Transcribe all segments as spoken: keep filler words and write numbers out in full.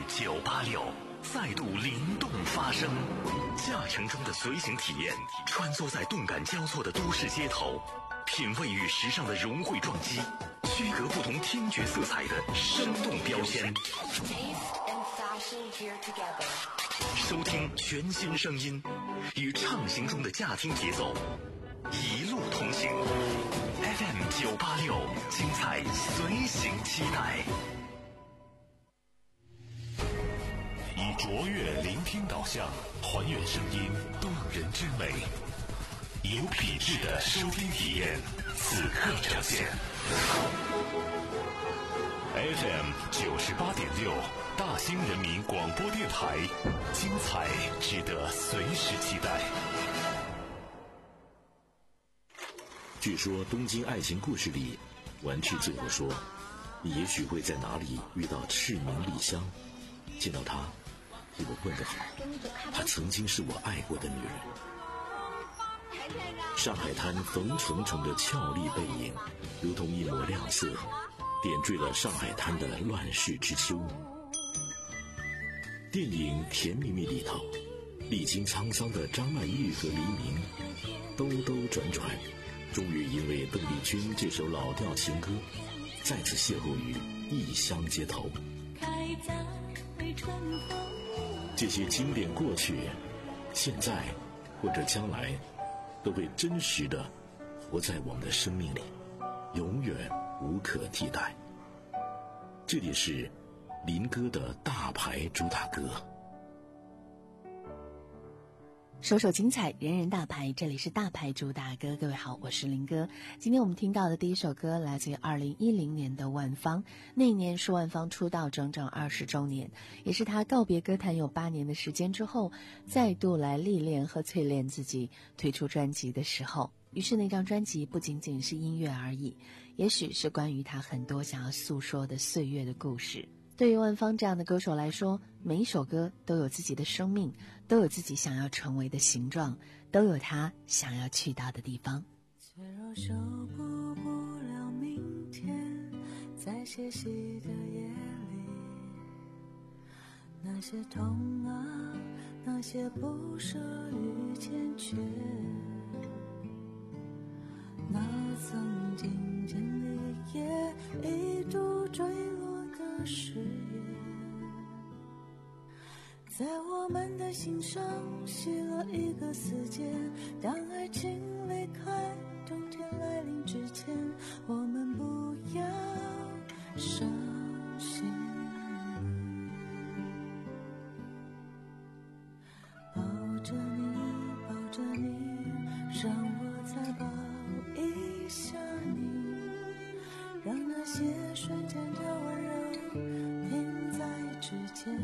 九八六再度灵动发声，驾乘中的随行体验，穿梭在动感交错的都市街头，品味与时尚的融汇撞击，区隔不同听觉色彩的生动标签。收听全新声音，与畅行中的驾听节奏，一路同行。F M 九八六，精彩随行期待。以卓越聆听导向，还原声音动人之美，有品质的收听体验，此刻呈现。F M 九十八点六，大兴人民广播电台，精彩值得随时期待。 据说东京爱情故事里，丸治最后说，你也许会在哪里遇到赤名莉香，见到她替我问个好，她曾经是我爱过的女人。上海滩冯程程的俏丽背影，如同一抹亮色，点缀了上海滩的乱世之秋。电影《甜蜜蜜》里头，历经沧桑的张曼玉和黎明兜兜转转，终于因为邓丽君这首老调情歌，再次邂逅于异乡街头。开在春风，这些经典过去，现在或者将来，都会真实的活在我们的生命里，永远无可替代。这里是林哥的大牌主打歌。 首首精彩，人人大牌，这里是大牌主打歌。各位好，我是林哥。今天我们听到的第一首歌来自于二零一零年的万芳，那一年是万芳出道整整二十周年，也是她告别歌坛有八年的时间之后，再度来历练和淬炼自己，推出专辑的时候。于是那张专辑不仅仅是音乐而已，也许是关于她很多想要诉说的岁月的故事。对于万芳这样的歌手来说，每一首歌都有自己的生命，都有自己想要成为的形状，都有他想要去到的地方。 脆弱守护不了明天，在歇息的夜里，那些痛啊，那些不舍与坚决，那曾经经历也一度坠落的誓言，在我们的心上系了一个死结。当爱情离开，冬天来临之前，我们不要伤心。抱着你，抱着你，让我再抱一下你，让那些瞬间的温柔停在指尖，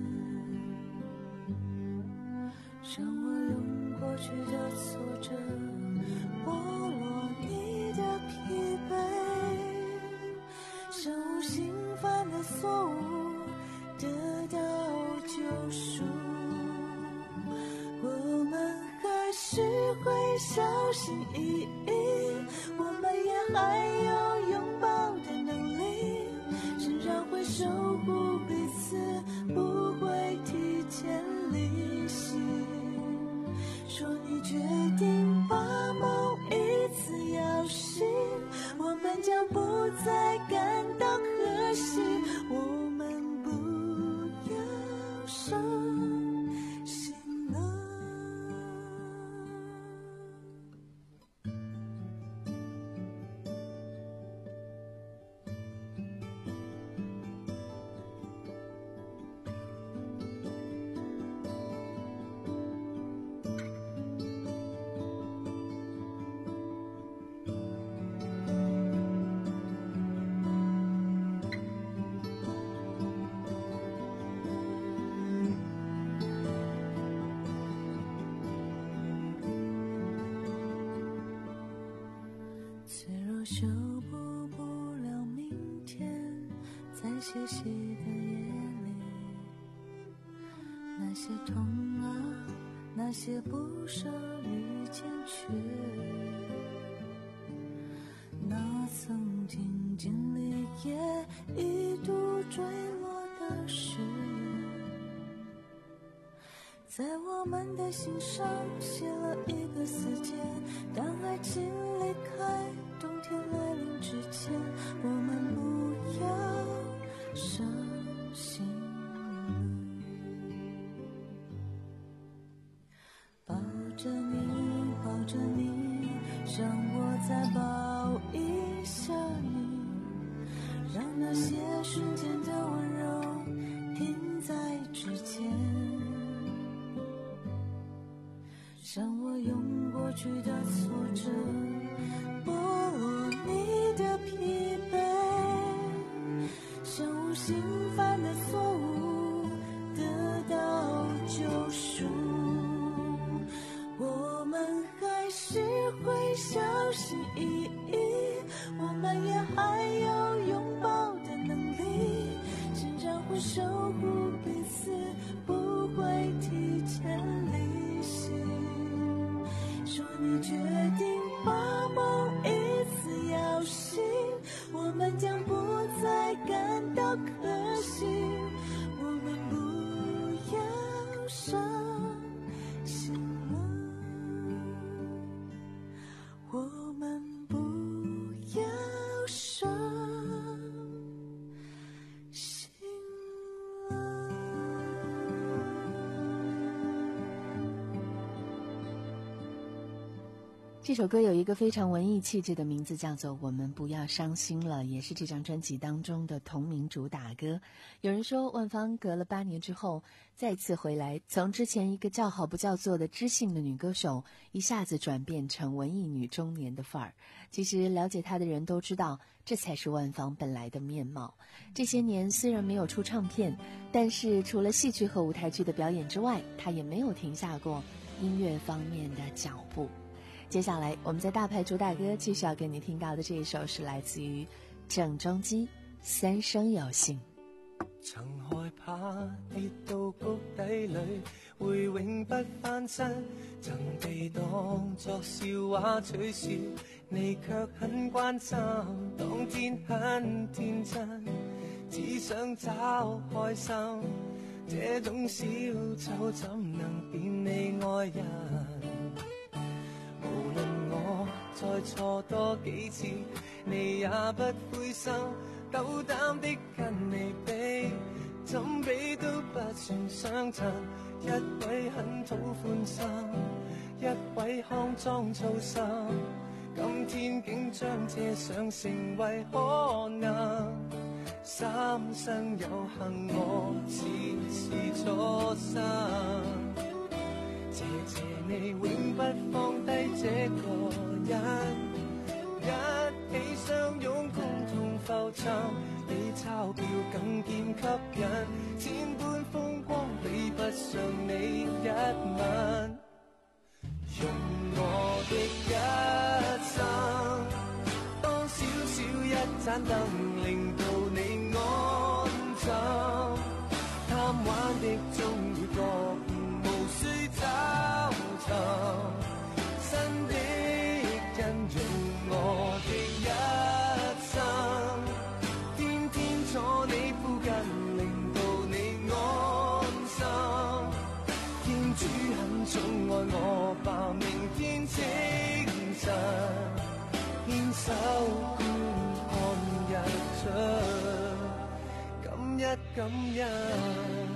让我用过去的挫折剥落你的疲惫，让无心犯的错误得到救赎。我们还是会小心翼翼，我们也还有拥抱的能力，仍然会守护彼此，不会提前离席。说你决定把某一次摇醒，我们将不再感到可惜，我们不要伤心了。修补不了明天，在歇息的夜里，那些痛啊，那些不舍与坚决，那曾经经历也一度坠落的誓言， 在我们的心上写了一个死结，当爱情离开，冬天来临之前，我们不要伤心了。抱着你，抱着你，让我再抱一下你，让那些瞬间的温柔停在指尖，让我用过去的挫折剥落你的疲惫，像无心犯的错误得到救赎。我们还是会小心翼翼，我们也还有拥抱的能力，竟然会守护彼此，不会提前离席。说你决定把梦一次摇醒，我们将不再感到可惜，我们不要伤心了，我们不要伤心了。 这首歌有一个非常文艺气质的名字，叫做《我们不要伤心了》，也是这张专辑当中的同名主打歌。有人说万芳隔了八年之后再次回来，从之前一个叫好不叫座的知性的女歌手，一下子转变成文艺女中年的范儿。其实了解她的人都知道，这才是万芳本来的面貌。这些年虽然没有出唱片，但是除了戏剧和舞台剧的表演之外，她也没有停下过音乐方面的脚步。接下来我们在大牌主打歌继续要跟你听到的这一首是来自于郑中基《三生有幸》。 曾害怕跌到谷底里會永不翻身，曾被當作笑話取笑，你卻很關心，當天很天真，只想找開心，這種小丑怎能變你愛人？無論我再錯多幾次，你也不灰心，斗膽的跟你比，怎比都不算相襯。一位很討歡心，一位康莊粗心，今天竟將這想成為可能。三生有幸，我似是初生。謝謝你永不放低這個人，一起相擁共同浮沉，比鈔票更見吸引，千般風光比不上你一吻。用我的一生，當小小一盞燈，令到你安枕，貪玩的終會覺悟，無需找尋新的人。用我的一生，天天坐你附近，令到你安心。天主很寵愛我吧，明天清晨牽手觀看日出，感一感恩。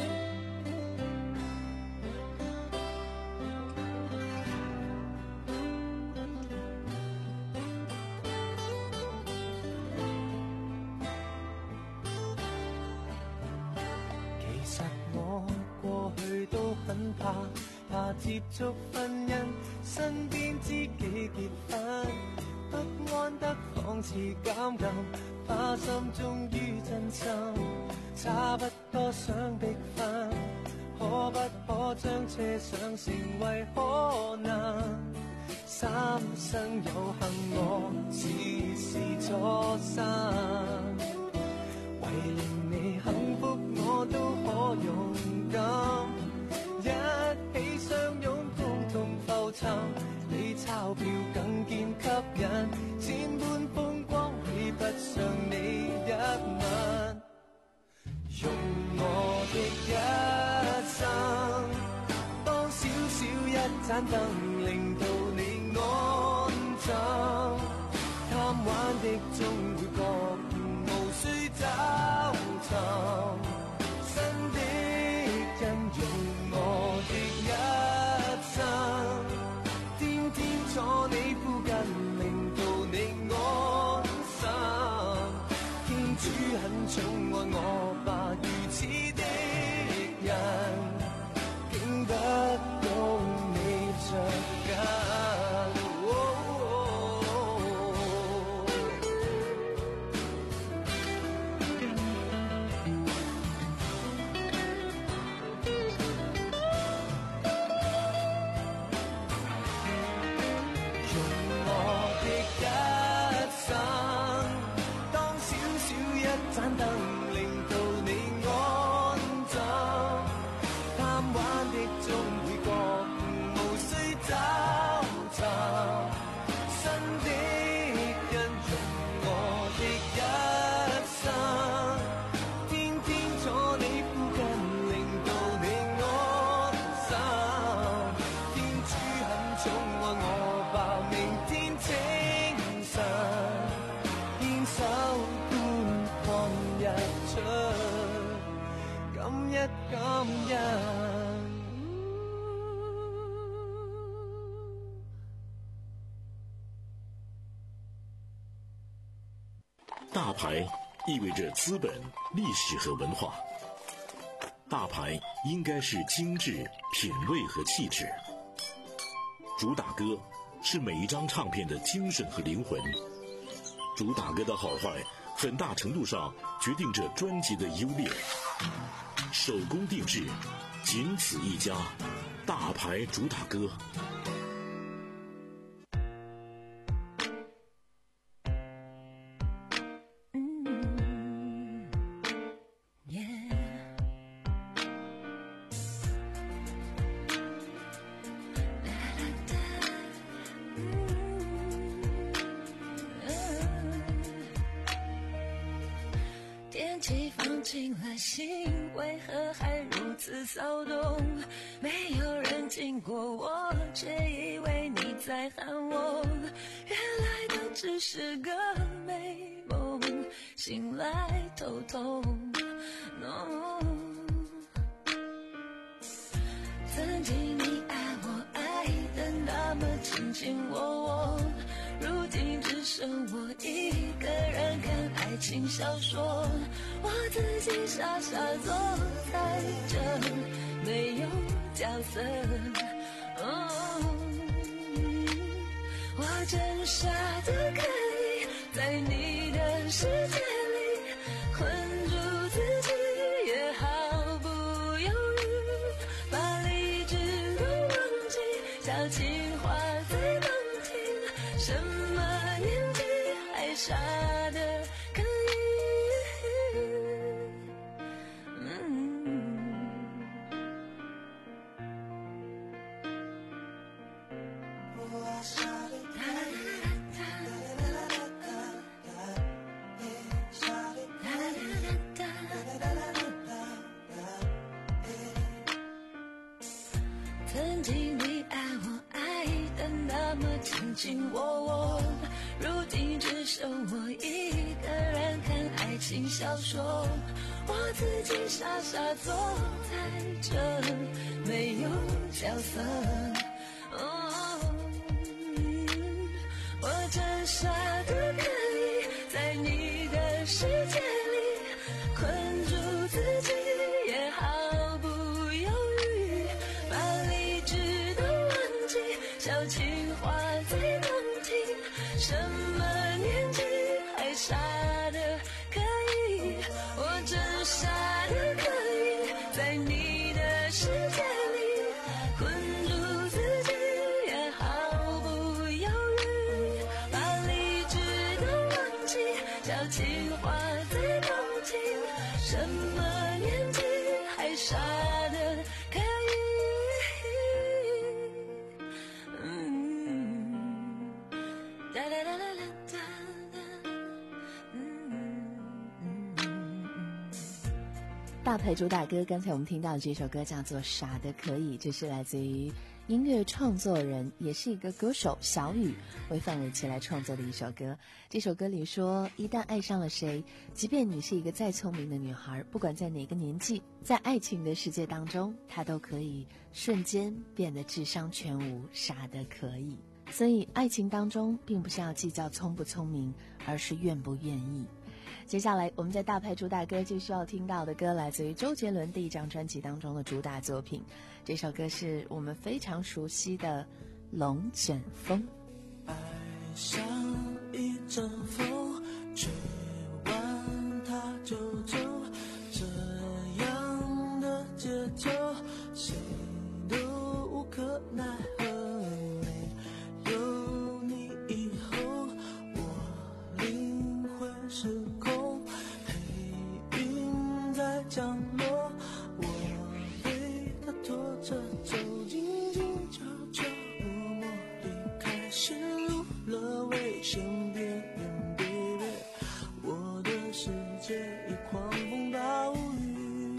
怕怕接觸婚姻，身邊知己結婚，不安得仿似監禁，怕心終於真心，差不多想逼婚，可不可將這想成為可能？三生有幸，我似是初生，為令你幸福，我都可勇敢。一起相擁共同浮沉，比鈔票更見吸引，千般風光比不上你一吻。用我的一生， 盏燈令到你安枕，貪玩的終會覺悟，無需找尋。新的人用我的一生，天天坐你附近，令到你安心。天主很寵愛我吧，如此的人，竟得到你着緊。盞燈令到你安枕，貪玩的終會覺悟，無需找尋。新的人用我的一生，天天坐你附近，令到你安心。天主很寵愛我吧，明天清晨牽手日出，感一感恩。 大牌意味着资本、历史和文化。大牌应该是精致、品味和气质。主打歌是每一张唱片的精神和灵魂。主打歌的好坏很大程度上决定着专辑的优劣。手工定制，仅此一家，大牌主打歌。 进了心，为何还如此骚动？没有人经过我，却以为你在喊我。原来都只是个美梦，醒来头痛。No， 曾经你爱我爱得那么卿卿我我，如今只剩我一个人看爱情小说。我自己傻傻坐在这，没有角色。哦，我真傻的可以在你的世界里困住自己，也毫不犹豫把理智都忘记，小情话最动听，什么年纪还傻的可以。曾经你爱我爱得那么卿卿我我，如今只剩我一个人看爱情小说。我自己傻傻坐在这，没有角色。哦，我真傻的可以在你的世界里困住自己，也毫不犹豫把理智都忘记，小情话最动听，什么年纪还傻的可以，我真傻的可以在你的世界里困住自己，也毫不犹豫把理智都忘记，小情话最大牌主打歌，刚才我们听到的这首歌叫做《傻得可以》，这是来自于音乐创作人，也是一个歌手小雨为范玮琪来创作的一首歌。这首歌里说，一旦爱上了谁，即便你是一个再聪明的女孩，不管在哪个年纪，在爱情的世界当中，她都可以瞬间变得智商全无，傻得可以。所以爱情当中并不是要计较聪不聪明，而是愿不愿意。接下来我们在大牌主打歌就需要听到的歌，来自于周杰伦第一张专辑当中的主打作品，这首歌是我们非常熟悉的《龙卷风》。 爱像一阵风，吹完它就走，这样的节奏谁都无可奈何。没有你以后，我灵魂失控，黑云在降落，我被它拖着走，静静悄悄默默离开，陷入了危险边缘 baby， 我的世界已狂风暴雨。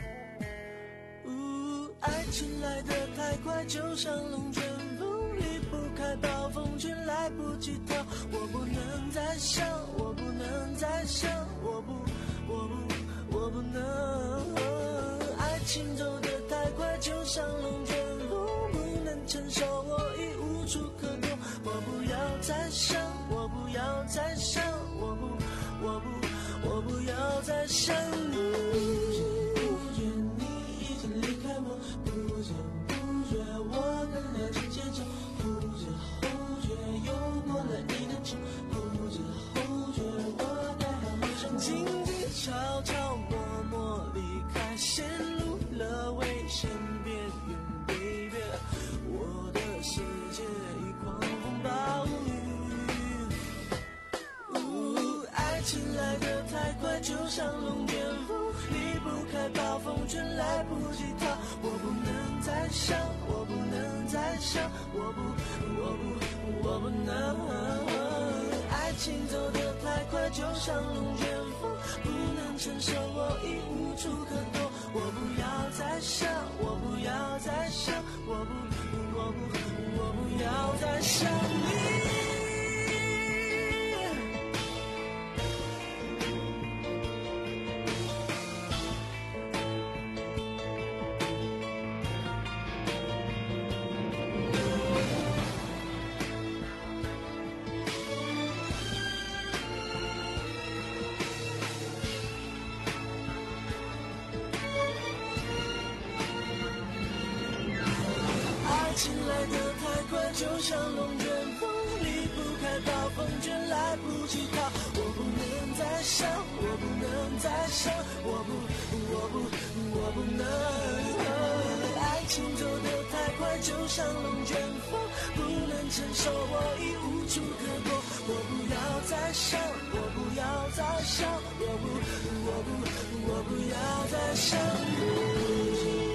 呜，爱情来得太快，就像龙卷风，离不开暴风圈，来不及逃。我不能再想，我不能再想，我不，我不，我不能。爱情走得太快，就像龙卷风，不能承受，我已无处可躲。我不要再想，我不要再想，我不，我不，我不要再想你。不知你已经离开我，不知不觉我跟了你节奏，不知后觉又过了你的手，不知后觉我该好好生活。静静悄悄默默离开，陷入了危险边缘 baby， 我的世界已狂风暴雨。呜，爱情来得太快，就像龙卷风，离不开暴风圈，来不及逃。我不能再想，我不能再想，我不，我不，我不能。爱情走得太快，就像龙卷风，不能承受，我已无处可躲。我不要再想，我不要再想，我不，我不，我不要再想你。爱情来得太快，就像龙卷风，离不开暴风圈，来不及逃。我不能再想，我不能再想，我不，我不，我不能。爱情走得太快，就像龙卷风，不能承受，我已无处可躲。我不要再想，我不要再想，我不，我不，我不要再想你。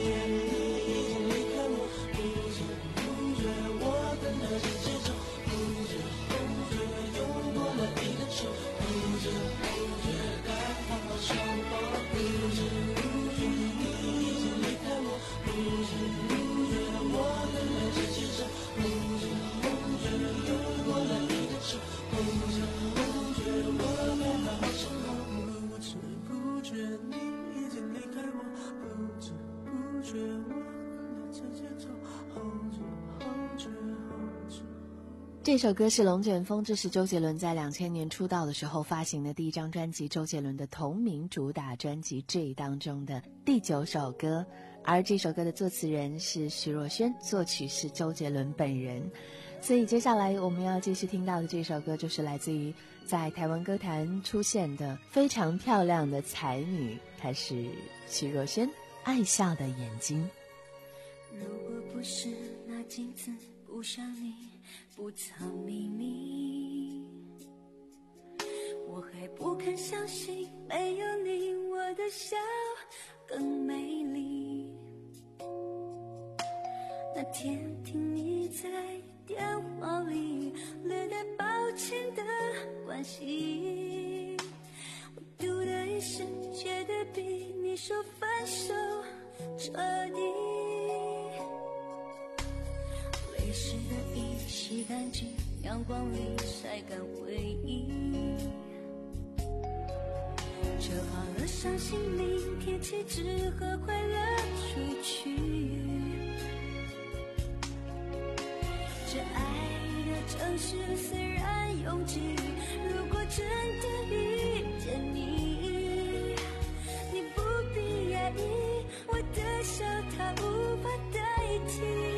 这首歌是《龙卷风》，这是周杰伦在两千年出道的时候发行的第一张专辑，周杰伦的同名主打专辑《J》当中的第九首歌。而这首歌的作词人是徐若瑄，作曲是周杰伦本人。所以接下来我们要继续听到的这首歌，就是来自于在台湾歌坛出现的非常漂亮的才女，她是徐若瑄，《爱笑的眼睛》。 如果不是那镜子不像你不藏秘密，我还不肯相信没有你我的笑更美丽。那天听你在电话里略带抱歉的关心，我嘟的一声觉得比你你说分手彻底，泪湿的衣洗干净，阳光里晒干回忆，折好了伤心，明天起只和快乐出去，这爱的城市虽然拥挤，如果真的遇见你，你不必压抑，我的笑它无法代替，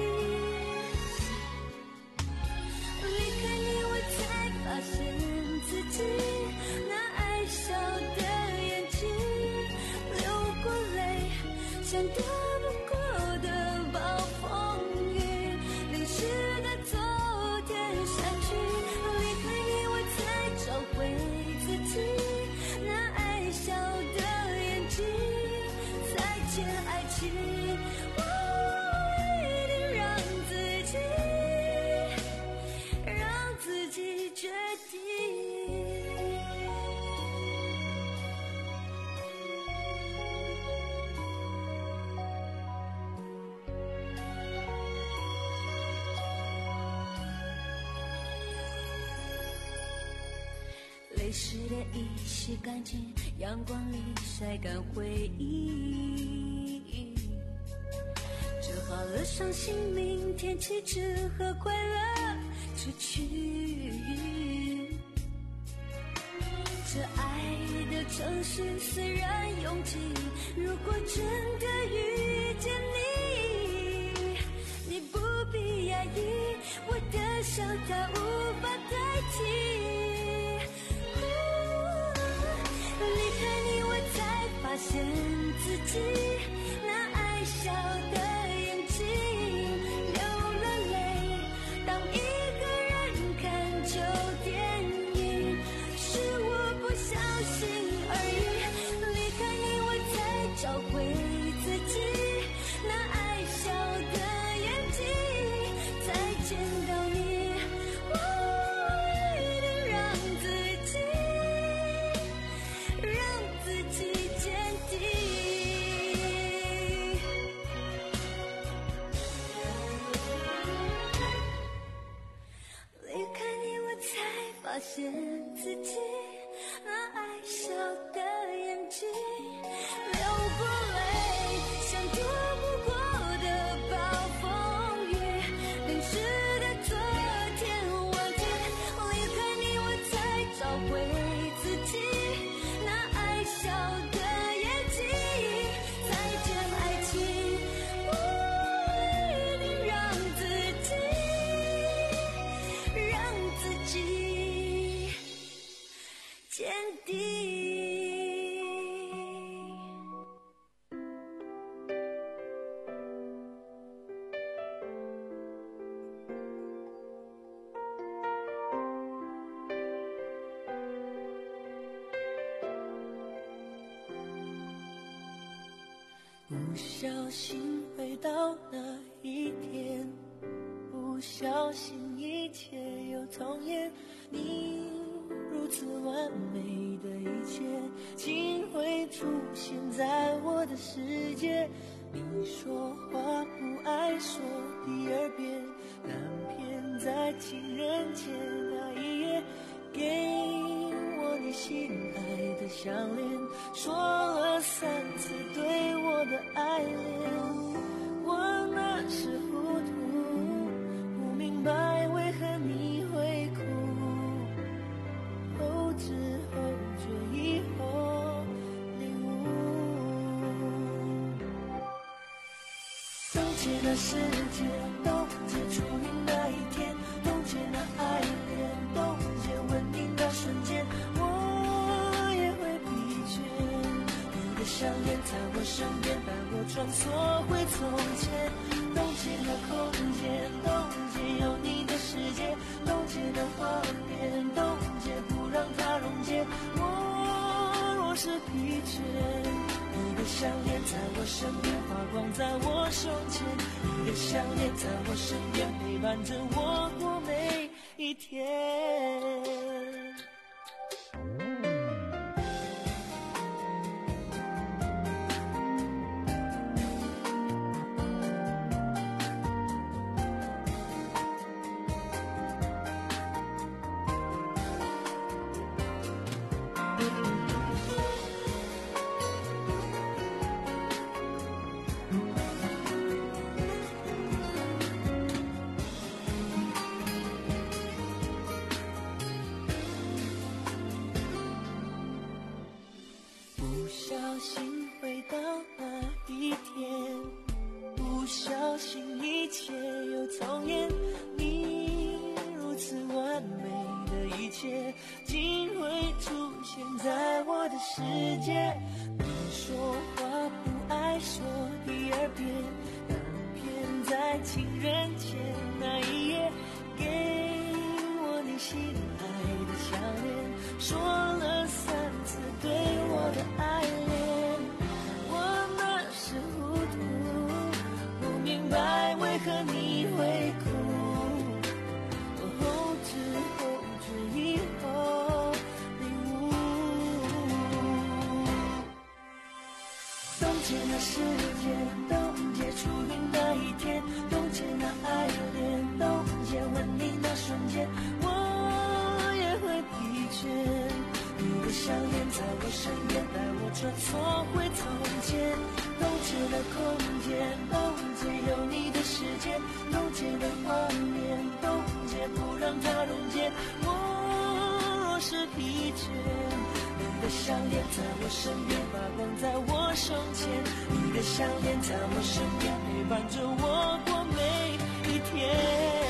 离开你我才发现自己那爱笑的眼睛，流过泪像躲不过的暴风雨，淋湿的昨天散去，离开你我才找回自己那爱笑的眼睛，再见爱情，我一定让自己让自己决定。泪湿的衣洗干净，阳光里晒干回忆，折好了伤心，明天起只和快乐出去，这爱的城市虽然拥挤，如果真的遇见你，你不必压抑，我的笑它无法代替，离开你我才发现自己那爱笑的眼睛，流了泪，当一个人看旧电影，是我不小心而已，离开你我才找回自己那爱笑的眼睛，再见到你我一定让自己让自己坚定，离开你我才发现自己那爱笑的眼睛，流过泪像躲不过的暴风雨，淋湿的昨天忘记，离开你我才找回自己那爱笑的眼睛，再见爱情，我一定让自己让自己坚定。 不小心回到那一天，不小心一切又重演，你如此完美的一切竟会出现在我的世界，你说话不爱说第二遍，难偏在情人节那一夜给我你心爱的项链，说了三次对我的爱恋，我那时糊涂，不明白为何你会哭，后知后觉以后领悟，冻结那时间，冻结初恋那一天，冻结那爱恋，冻结吻你那瞬间，我也会疲倦，你的项链在我身边伴我穿梭回从前，冻结那空间，冻结有你的世界，冻结那画面，冻结不让它溶解，我若是疲倦，你的项链在我身边发光在我胸前，你的项链在我身边陪伴着我过每一天。 小心回到那一天，不小心一切又重演，你如此完美的一切竟会出现在我的世界。你说话不爱说第二遍，但偏在情人节那一夜给我你心爱的项链，说了三次对我的爱恋。我那时糊涂，不明白为何你会哭，我后知后觉以后领悟，冻结那时间，冻结初恋那一天，冻结那爱恋，冻结吻你那瞬间，我也会疲倦。你的项链在我身边，带我穿梭回从前，冻结了空间，冻结有你的世界，冻结了画面，冻结不让它溶解。我若是疲倦，你的项链在我身边，发光在我胸前，你的项链在我身边，陪伴着我过每一天。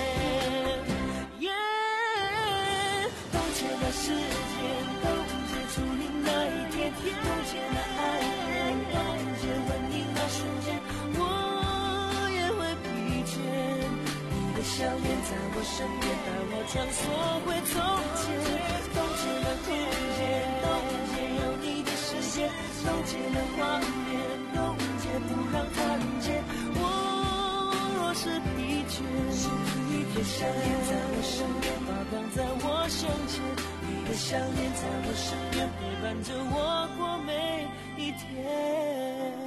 冻结了时间，冻结初恋那一天，冻结了爱恋，冻结吻你那瞬间，我也会疲倦。你的项链在我身边，带我穿梭回从前，冻结了空间，冻结有你的世界，冻结了画面，冻结不让它溶解。我若是疲倦，你的项链在我身边，发光在我胸前，你的项链在我身边，陪伴着我过每一天。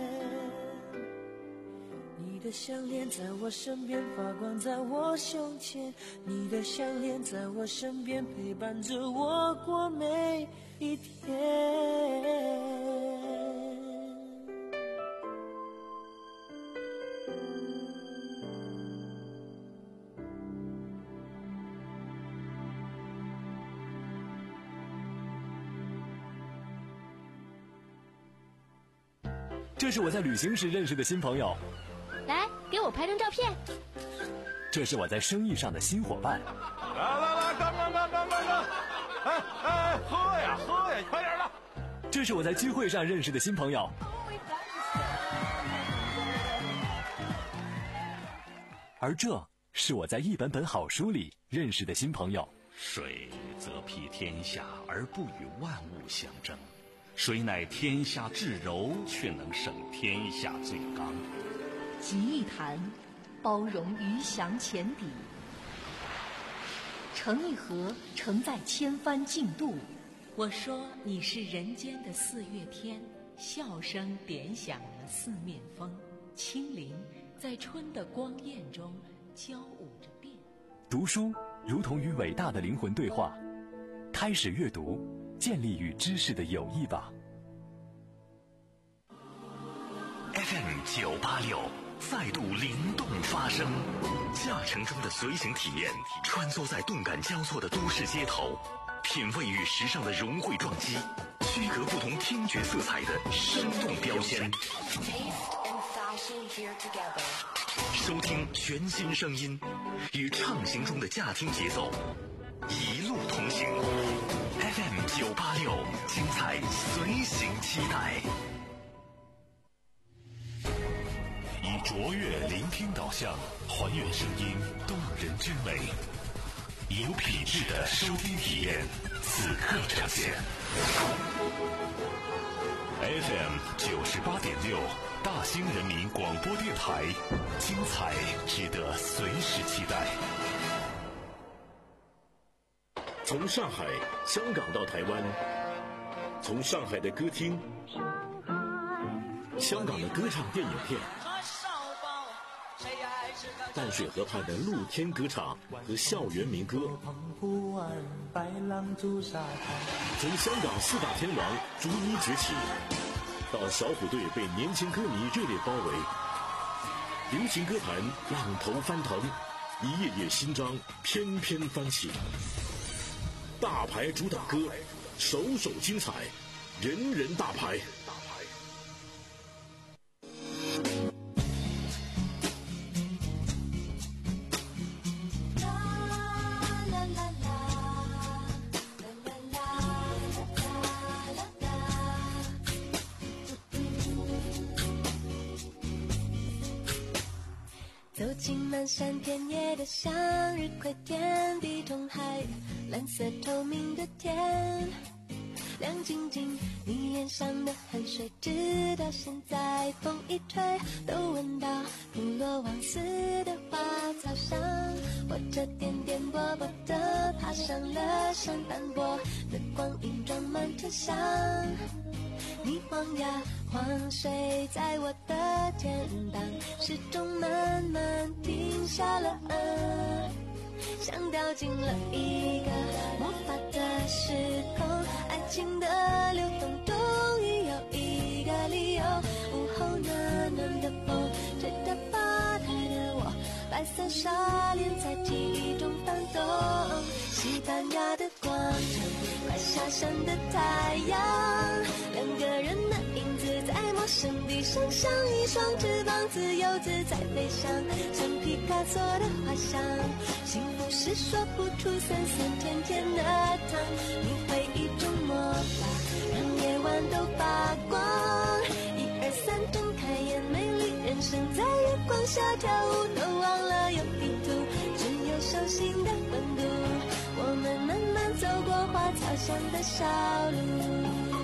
你的项链在我身边，发光在我胸前，你的项链在我身边，陪伴着我过每一天。 这是我在旅行时认识的新朋友， 来给我拍张照片。 这是我在生意上的新伙伴。 来来来，干干干干干干！哎哎，喝呀喝呀，快点的！ 这是我在聚会上认识的新朋友。而这是我在一本本好书里认识的新朋友。 水则披天下而不与万物相争，水乃天下至柔，却能胜天下最刚。 集一谈，包容鱼翔浅底；成一河，承载千帆竞渡。 我说你是人间的四月天，笑声点响了四面风，轻灵在春的光艳中交舞着变。 读书如同与伟大的灵魂对话，开始阅读，建立与知识的友谊吧。 F M 九八六，赛度灵动发生，驾乘中的随行体验，穿梭在动感交错的都市街头，品味与时尚的融汇撞击，区隔不同听觉色彩的生动标签。收听全新声音，与畅行中的驾听节奏，一路同行。F M 九八六，精彩随行期待。以卓越聆听导向，还原声音动人之美，有品质的收听体验，此刻呈现。F M 九十八点六，大兴人民广播电台，精彩值得随时期待。 从上海、香港到台湾，从上海的歌厅、香港的歌唱电影片，淡水河畔的露天歌唱和校园民歌，从香港四大天王逐一崛起，到小虎队被年轻歌迷热烈包围，流行歌坛浪头翻腾，一页页新章翩翩翻起。大牌主打歌，首首精彩， 人人大牌。 走进漫山遍野的向日葵田地中海，蓝色透明的天，亮晶晶，你脸上的汗水，直到现在风一吹都闻到普罗旺斯的花草香。我这颠颠簸簸的爬上了山斑驳的光影，装满车厢。你晃呀晃，睡在我的肩膀，时钟慢慢停下了，嗯，像掉进了一个魔法的时空，爱情的流动终于有一个理由。午后暖暖的风吹着吧台的我，白色纱帘在记忆中翻动。西班牙的广场，快下山的太阳，两个人的影子在陌生地上，像一双翅膀，自由自在飞翔，像皮卡索的画像。幸福是说不出酸酸甜甜的糖，你会一种魔法，让夜晚都发光。一二三，睁开眼，美丽人生在月光下跳舞，都忘了有地图，只有手心的温度。我们慢慢走过花草香的小路。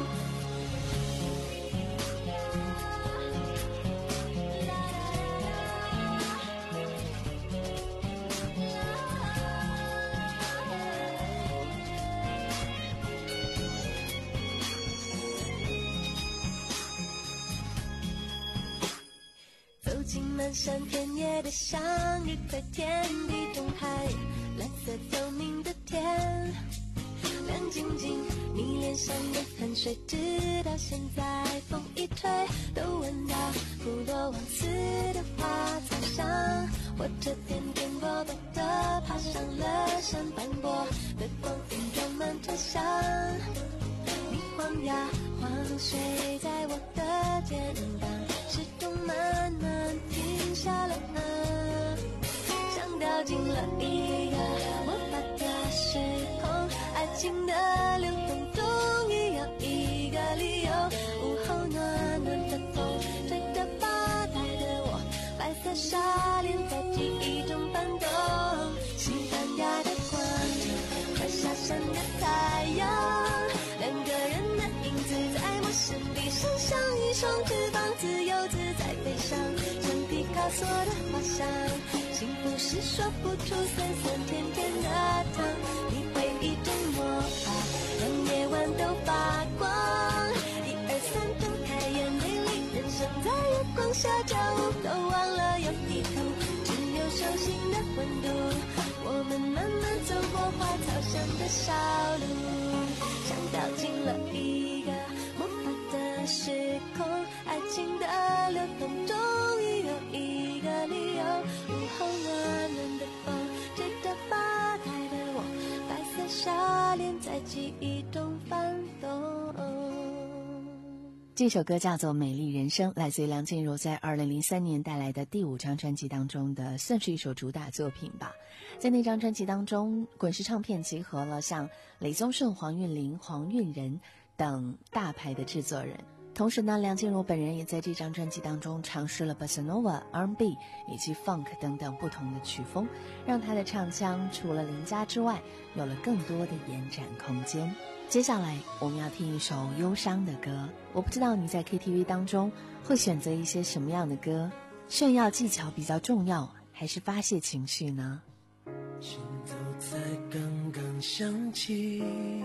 走进漫山遍野的向日葵田地中海，蓝色透明的天，亮晶晶，你脸上的汗水，直到现在风一吹都闻到普罗旺斯的花草香。我这颠颠簸簸的爬上了山斑驳的光影，装满车厢。你晃呀晃，睡在我的肩膀，时钟慢慢停下了，像掉进了一个魔法的时空，爱情的流动终于有一个理由。午后暖暖的风吹着吧台的我，白色纱帘在记忆中翻动。西班牙的广场，快下山的太阳，两个人的影子在陌生地上，像一双翅膀，自由自在飞翔，像皮卡索的画像。幸福是说不出酸酸甜甜的糖，你会一种魔法，让夜晚都发光。一二三，睁开眼，美丽人生在月光下跳舞，都忘了有地图，只有手心的温度。我们慢慢走过花草香的小路，像掉进了一个魔法的时空，爱情的流动终于有一个理由。午后暖暖的风吹着吧台的我，白色纱帘在记忆中翻动。 这首歌叫做《美丽人生》，来自于梁静茹在二零零三年带来的第五张专辑当中的，算是一首主打作品吧。在那张专辑当中，滚石唱片集合了像李宗盛、黄韵玲、黄韵仁等大牌的制作人。同时呢，梁静茹本人也在这张专辑当中尝试了 Bossa Nova、R and B 以及 Funk 等等不同的曲风，让她的唱腔除了邻家之外，有了更多的延展空间。接下来我们要听一首忧伤的歌，我不知道你在 K T V 当中会选择一些什么样的歌，炫耀技巧比较重要，还是发泄情绪呢？ 心头才刚刚响起，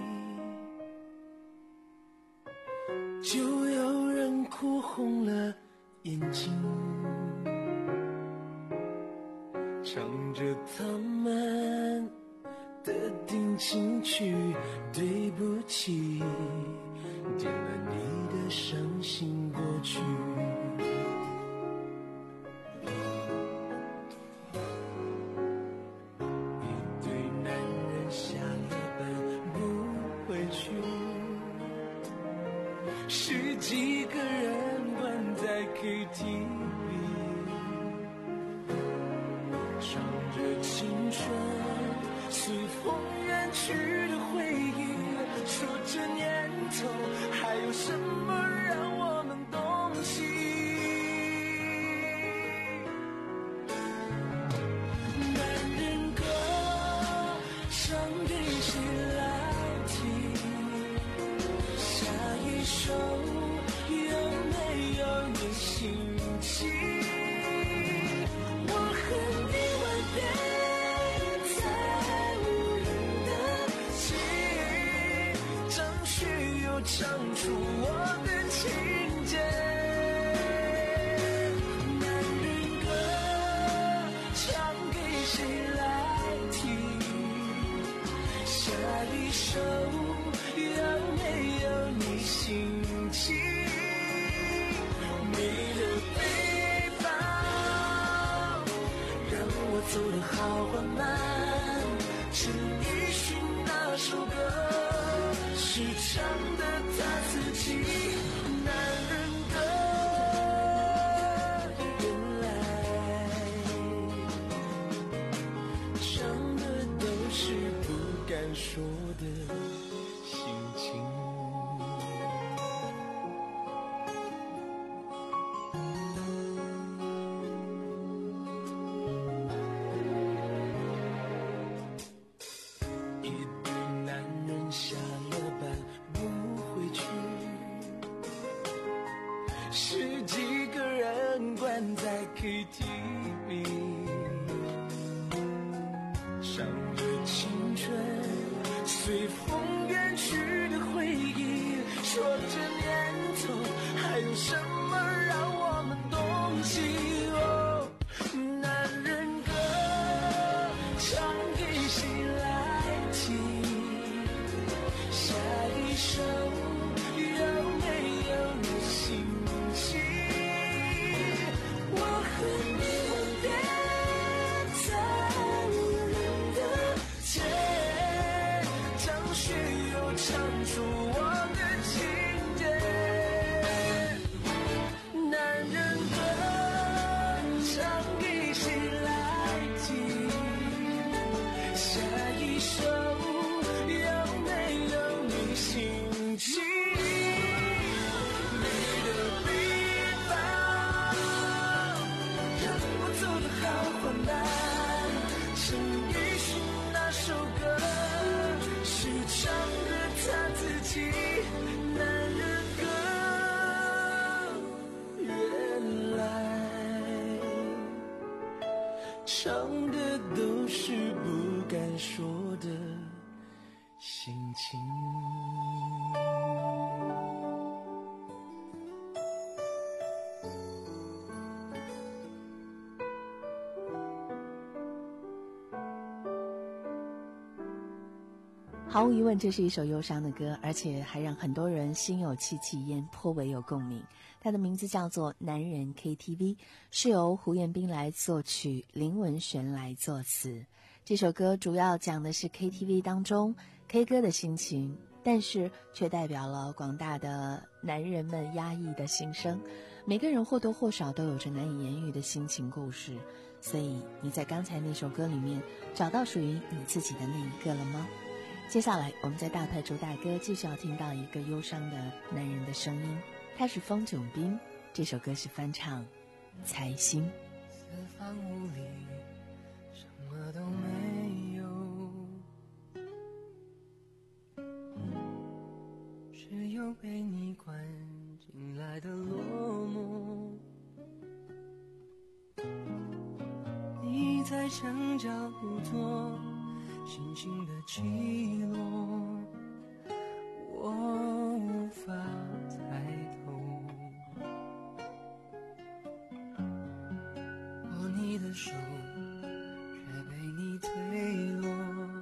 就有人哭红了眼睛，唱着他们的定情曲，对不起，点了你的伤心歌曲。一对男人下了班不回去， 十几个人关在 K T V， 唱着青春随风远去的回忆，说这年头还有什么让我们动心。男人歌唱给谁来听？下一首有没有你心情？我和你吻别在无人的街，张学友唱出我的情节。男人歌唱给谁来听？下一首有没有你心情？你的背包让我走得好缓慢，陈奕迅那首歌是唱的他自己。男人歌原来唱的都是不敢说的心情。一对男人下了班不回去，十几个人关在 K T V， 唱着青春随风远去的回忆，说这年头还有什么让我们动心。哦，男人歌唱给谁来听？下一首有没有你心情？我和你吻别在无人的街，张学友唱出我的情节。男人歌唱给谁来听？下一首有没有你心情？你的背包让我走得好缓慢，陈奕迅那首歌是唱的他自己。男人歌原来唱的都是不敢说的心情。 毫无疑问，这是一首忧伤的歌，而且还让很多人心有戚戚焉，颇为有共鸣。它的名字叫做《男人 K T V》，是由胡彦斌来作曲，林文璇来作词。这首歌主要讲的是 K T V 当中 K 歌的心情，但是却代表了广大的男人们压抑的心声。每个人或多或少都有着难以言喻的心情故事，所以你在刚才那首歌里面找到属于你自己的那一个了吗？接下来我们在大牌主打歌继续要听到一个忧伤的男人的声音，他是风炯斌，这首歌是翻唱财星。 四方无里什么都没有，只有被你关进来的落寞。你在墙角捕捉心情的起落，我无法猜透。握你的手，却被你推落。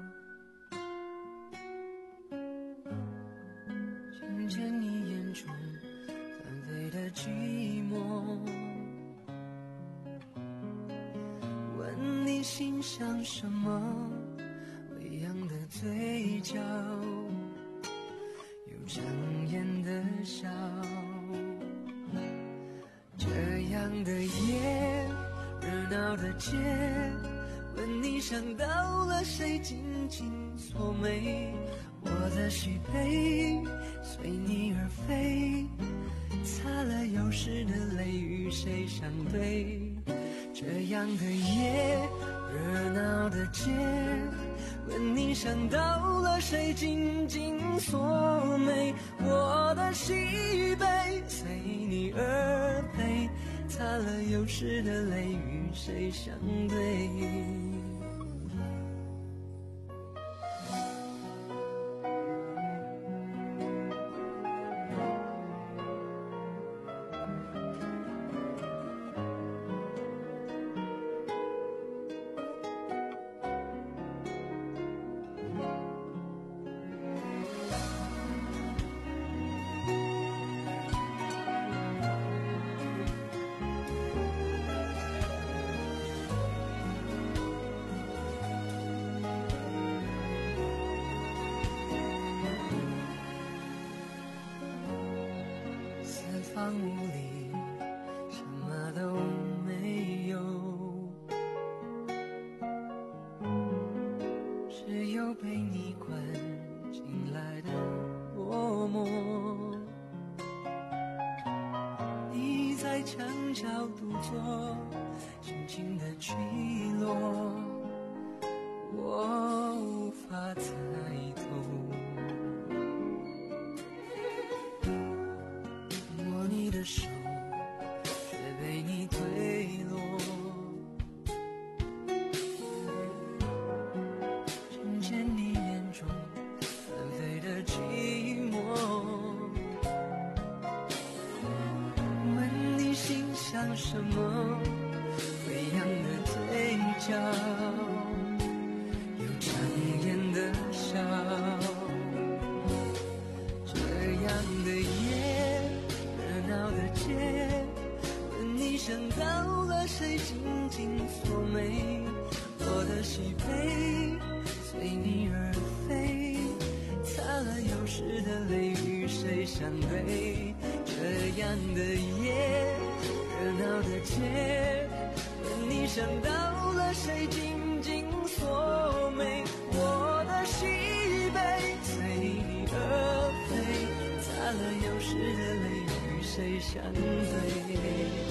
听见你眼中纷飞的寂寞，问你心想什么？微扬的嘴角，有强颜的笑。 的夜，热闹的街，问你想到了谁，紧紧锁眉。我的喜悲随你而飞，擦了有时的泪与谁相对？这样的夜，热闹的街，问你想到了谁，紧紧锁眉。我的喜悲随你而飞，擦了有时的泪与谁相对？房屋里什么都没有，只有被你关进来的落寞。你在墙角独坐，轻轻的坠落，我无法猜透。你的手却被你推落，听见你眼中纷飞的寂寞，问你心想什么，飞扬的嘴角，又强颜的笑。这样的夜，热闹的街，问你想到了谁，紧紧锁眉。我的喜悲随你而飞，擦了有时的泪与谁相对？这样的夜，热闹的街，问你想到了谁，紧紧锁眉。我的喜悲随你而飞，擦了有时的泪与谁相对？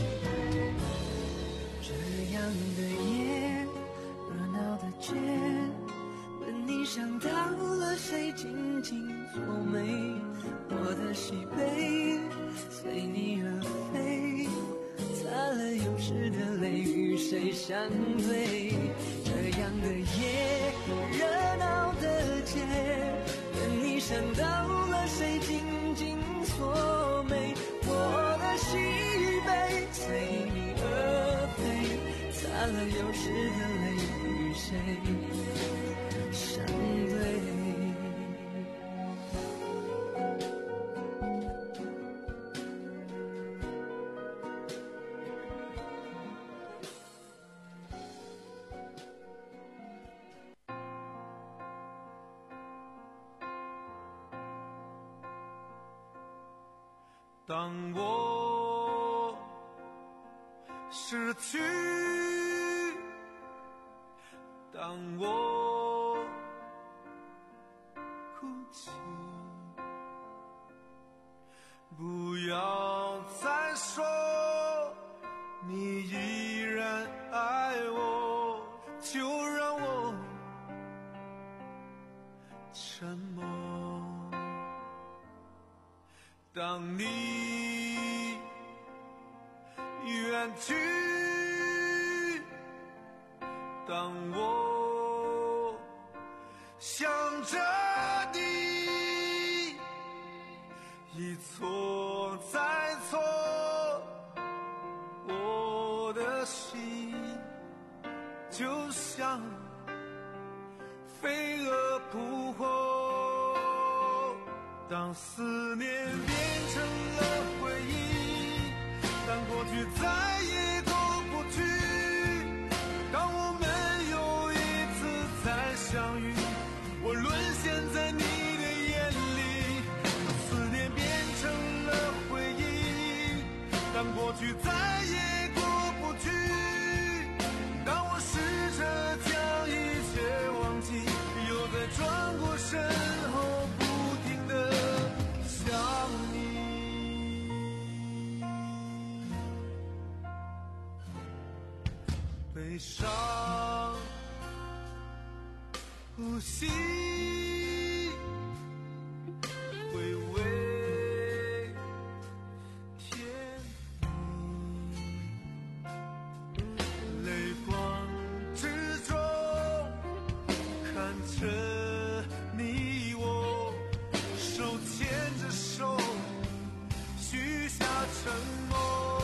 这样的夜，热闹的街，问你想到了谁，紧紧锁眉。我的喜悲随你而飞，擦了有时的泪与谁相对？这样的夜，热闹的街，问你想到了谁，紧紧锁眉。我的喜悲随你而飞，擦了有时的泪与谁相对？ 当我失去，当我哭泣，不要再说你依然爱我，就让我沉默。当你远去，当我想着你一错再错，我的心就像飞蛾扑火。当思念变成了回忆，当过去再也过不去，当我们又一次再相遇，我沦陷在你的眼里。当思念变成了回忆，当过去再也过悲伤，呼吸，回味甜蜜，泪光之中看着你我手牵着手许下承诺。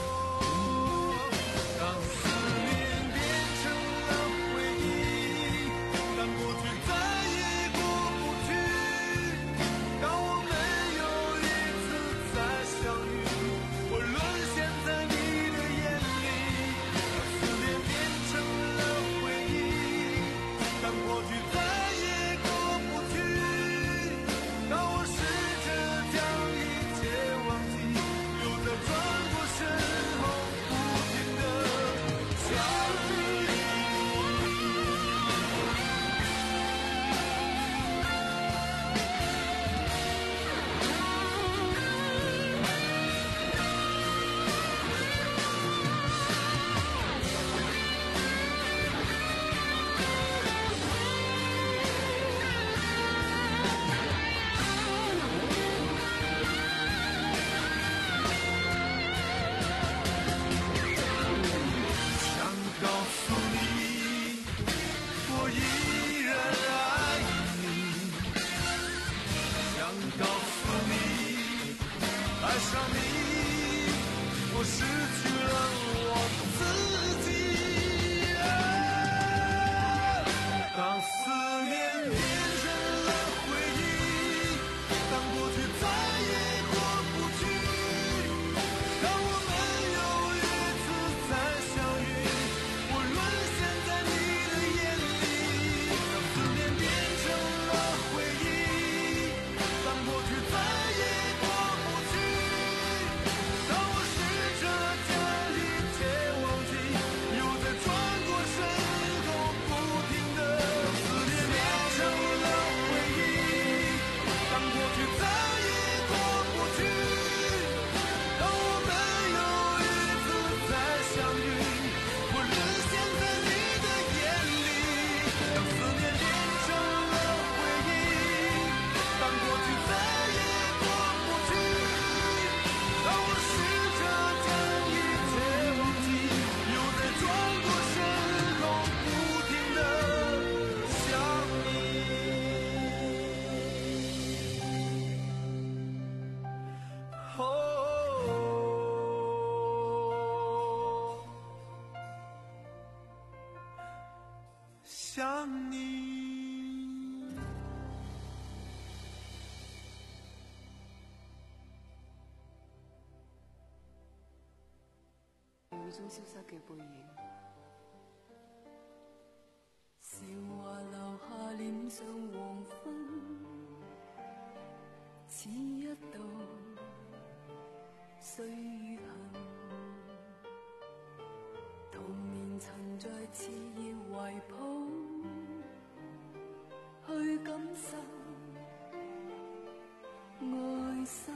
想你。 雨中消失嘅背影，韶华留下脸上黄昏，似一道岁月痕。童年曾在炽热怀抱，去感受爱心。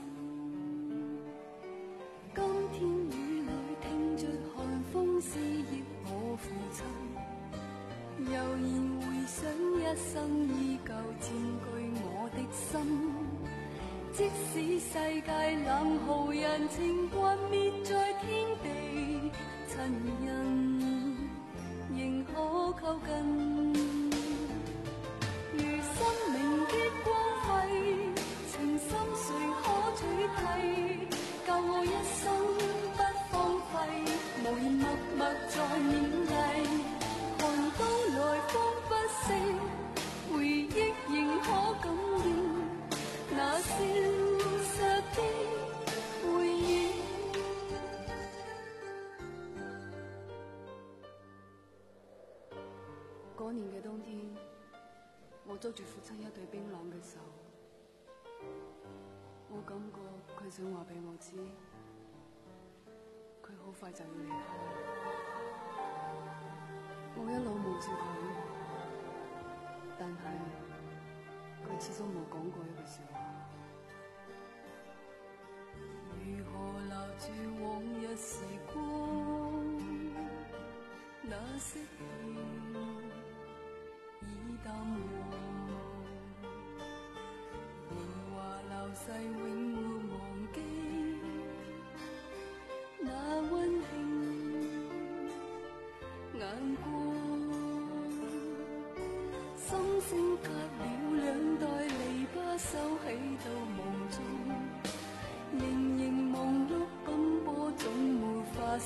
今天雨里聽着寒風思憶我父親，悠然回想一生依舊佔據我的心。即使世界冷酷人情幻滅在天地，親人仍可靠近。如生命的光輝，情深誰可取替？教我一生不荒廢，無言默默在勉勵。寒冬來風不息，回憶仍可感應那消失的回憶。嗰年嘅冬天，我捉住父親一對冰冷嘅手。我感覺佢想話俾我知，佢好快就要離開。我一路望住佢，但係佢始終冇講過一句說話。如何留住往日時光，那些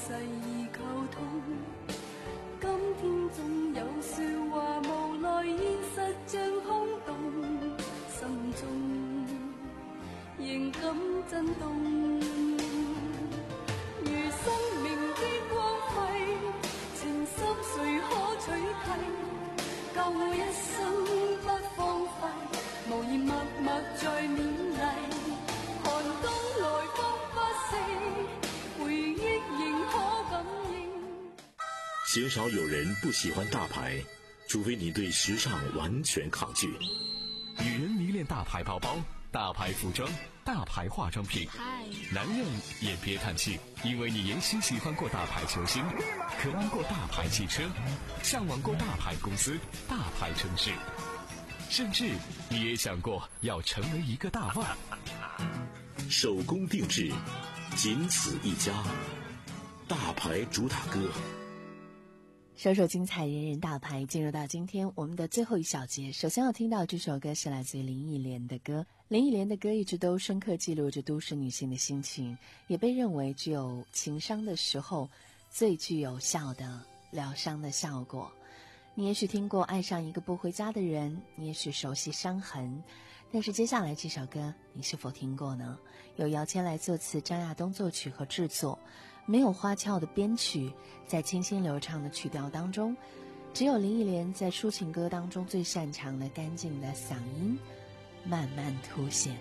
誓意溝通。今天總有説話無奈，現實像空洞，心中仍感震動。如生命的光輝，情深誰可取替？教我一生不荒廢，無言默默在勉勵。寒冬來風不息，回憶仍可感應。 鲜少有人不喜歡大牌，除非你對時尚完全抗拒。 女人迷戀大牌包包、大牌服裝、大牌化妝品，男人也別嘆氣，因為你也許喜歡過大牌球星，渴望過大牌汽車，向往過大牌公司、大牌城市，甚至你也想過要成為一個大腕。 手工定制，僅此一家，大牌主打歌。 首首精彩，人人大牌。进入到今天我们的最后一小节，首先要听到这首歌是来自于林忆莲的歌。林忆莲的歌一直都深刻记录着都市女性的心情，也被认为只有情伤的时候最具有效的疗伤的效果。你也许听过爱上一个不回家的人，你也许熟悉伤痕，但是接下来这首歌你是否听过呢？由姚谦来作词，张亚东作曲和制作，没有花俏的编曲，在清新流畅的曲调当中，只有林忆莲在抒情歌当中最擅长的干净的嗓音慢慢凸显。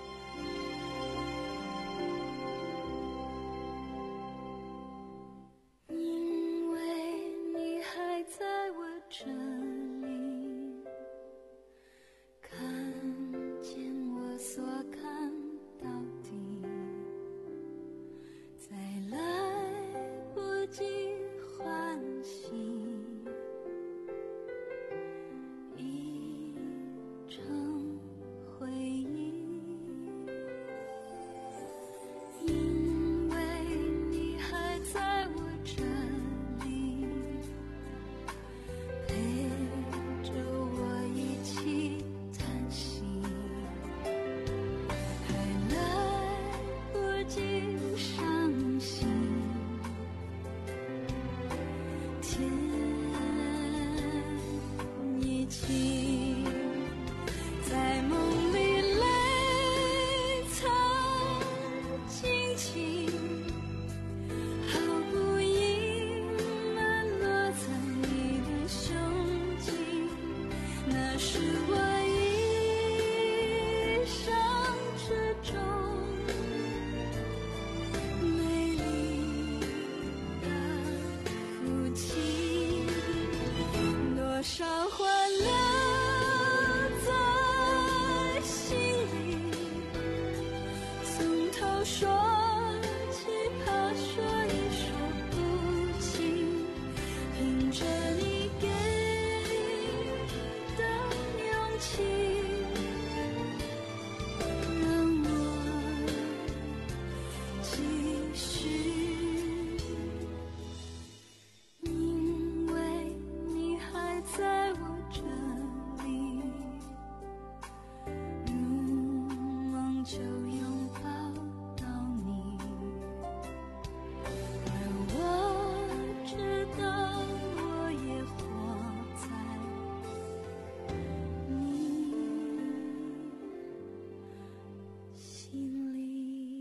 因为你还在我这里，看见我所看到的，再来不及唤醒，已成回忆。因为你还在我这里，陪着我一起叹息，还来不及伤心，天已晴，在梦里泪藏轻轻，毫不隐瞒落在你的胸襟，那是我一生之中美丽的父亲，多少欢乐在心里，从头说起，怕说也说不清，凭着你给的勇气，让我继续。因为你还在我这里，如梦就拥抱到你，而我知道我也活在你心里。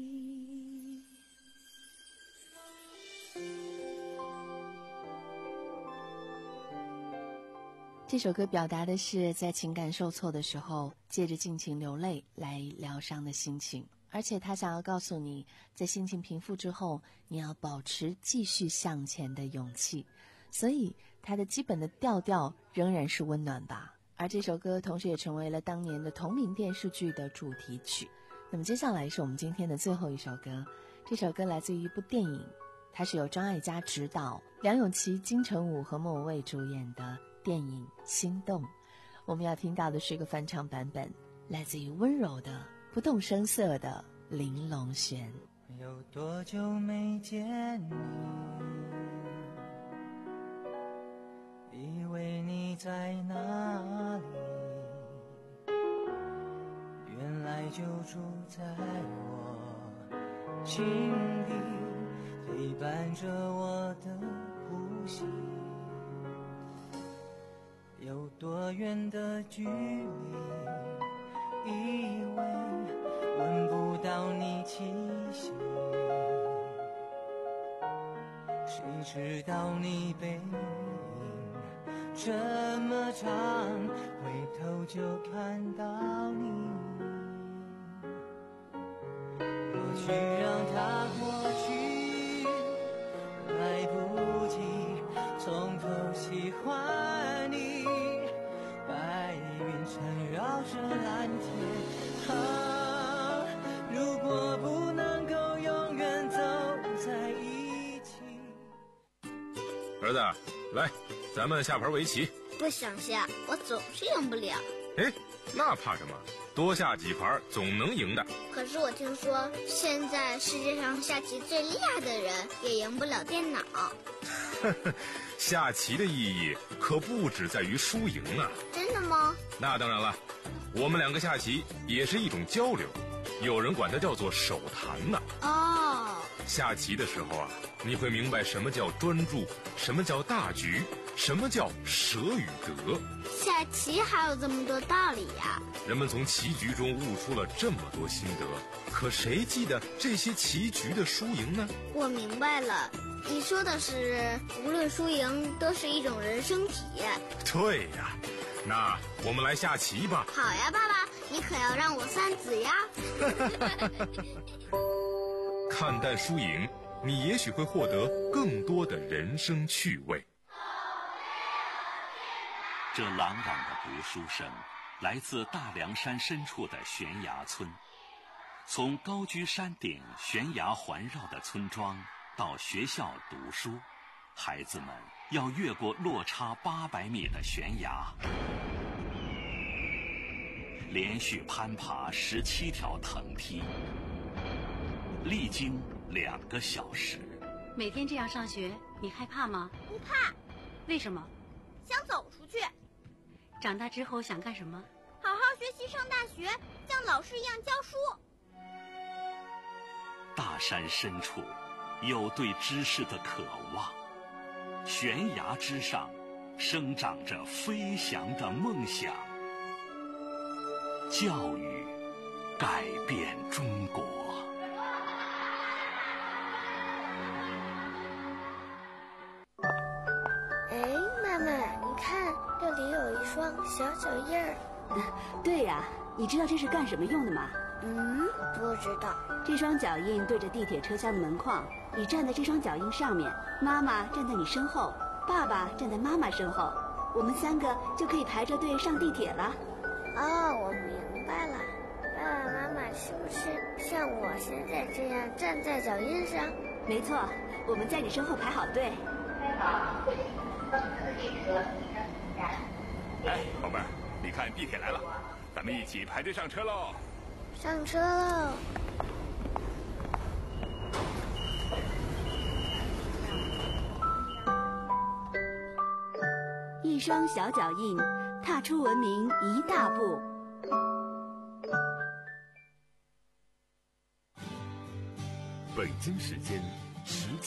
这首歌表达的是在情感受挫的时候，借着尽情流泪来疗伤的心情，而且他想要告诉你，在心情平复之后，你要保持继续向前的勇气。所以它的基本的调调仍然是温暖吧。而这首歌同时也成为了当年的同名电视剧的主题曲。那么接下来是我们今天的最后一首歌，这首歌来自于一部电影，它是由张艾嘉执导，梁咏琪、金城武和莫文蔚主演的电影《心动》。我们要听到的是一个翻唱版本，来自于温柔的不动声色的林隆璇。 有多久没见你，以为你在哪里，原来就住在我心里，陪伴着我的呼吸。有多远的距离，以为闻不到你气息，谁知道你背影这么长，回头就看到你。过去让它过去，来不及从头喜欢你。白云缠绕着蓝天，啊，如果不能够永远走在一起。 儿子，来，咱们下盘围棋。 不想下，我总是赢不了。 哎，那怕什么？多下几盘总能赢的。 可是我听说，现在世界上下棋最厉害的人也赢不了电脑。 下棋的意义可不只在于输赢啊！ 真的吗？ 那当然了，我们两个下棋也是一种交流，有人管它叫做手谈呢。 哦， 下棋的时候啊，你会明白什么叫专注，什么叫大局，什么叫舍与得。 下棋还有这么多道理呀！ 人们从棋局中悟出了这么多心得，可谁记得这些棋局的输赢呢？ 我明白了，你说的是无论输赢都是一种人生体验。 对呀，那我们来下棋吧。 好呀，爸爸，你可要让我三子呀。 看淡输赢，你也许会获得更多的人生趣味。 这朗朗的读书声来自大凉山深处的悬崖村。从高居山顶悬崖环绕的村庄到学校读书，孩子们要越过落差八百米的悬崖，连续攀爬十七条藤梯，历经两个小时。 每天这样上学，你害怕吗？ 不怕。 为什么？ 想走出去。 长大之后想干什么？ 好好学习，上大学，像老师一样教书。 大山深处有对知识的渴望，悬崖之上生长着飞翔的梦想。教育改变中国。 哎，妈妈，你看，这里有一双小脚印儿。 对呀，你知道这是干什么用的吗？ 嗯，不知道。 这双脚印对着地铁车厢的门框，你站在这双脚印上面，妈妈站在你身后，爸爸站在妈妈身后，我们三个就可以排着队上地铁了。 哦，我明白了。爸爸妈妈是不是像我现在这样站在脚印上？ 没错，我们在你身后排好队。 哎，宝贝儿，你看地铁来了，咱们一起排队上车喽！ 上车喽！ 一双小脚印，踏出文明一大步。 北京时间十七。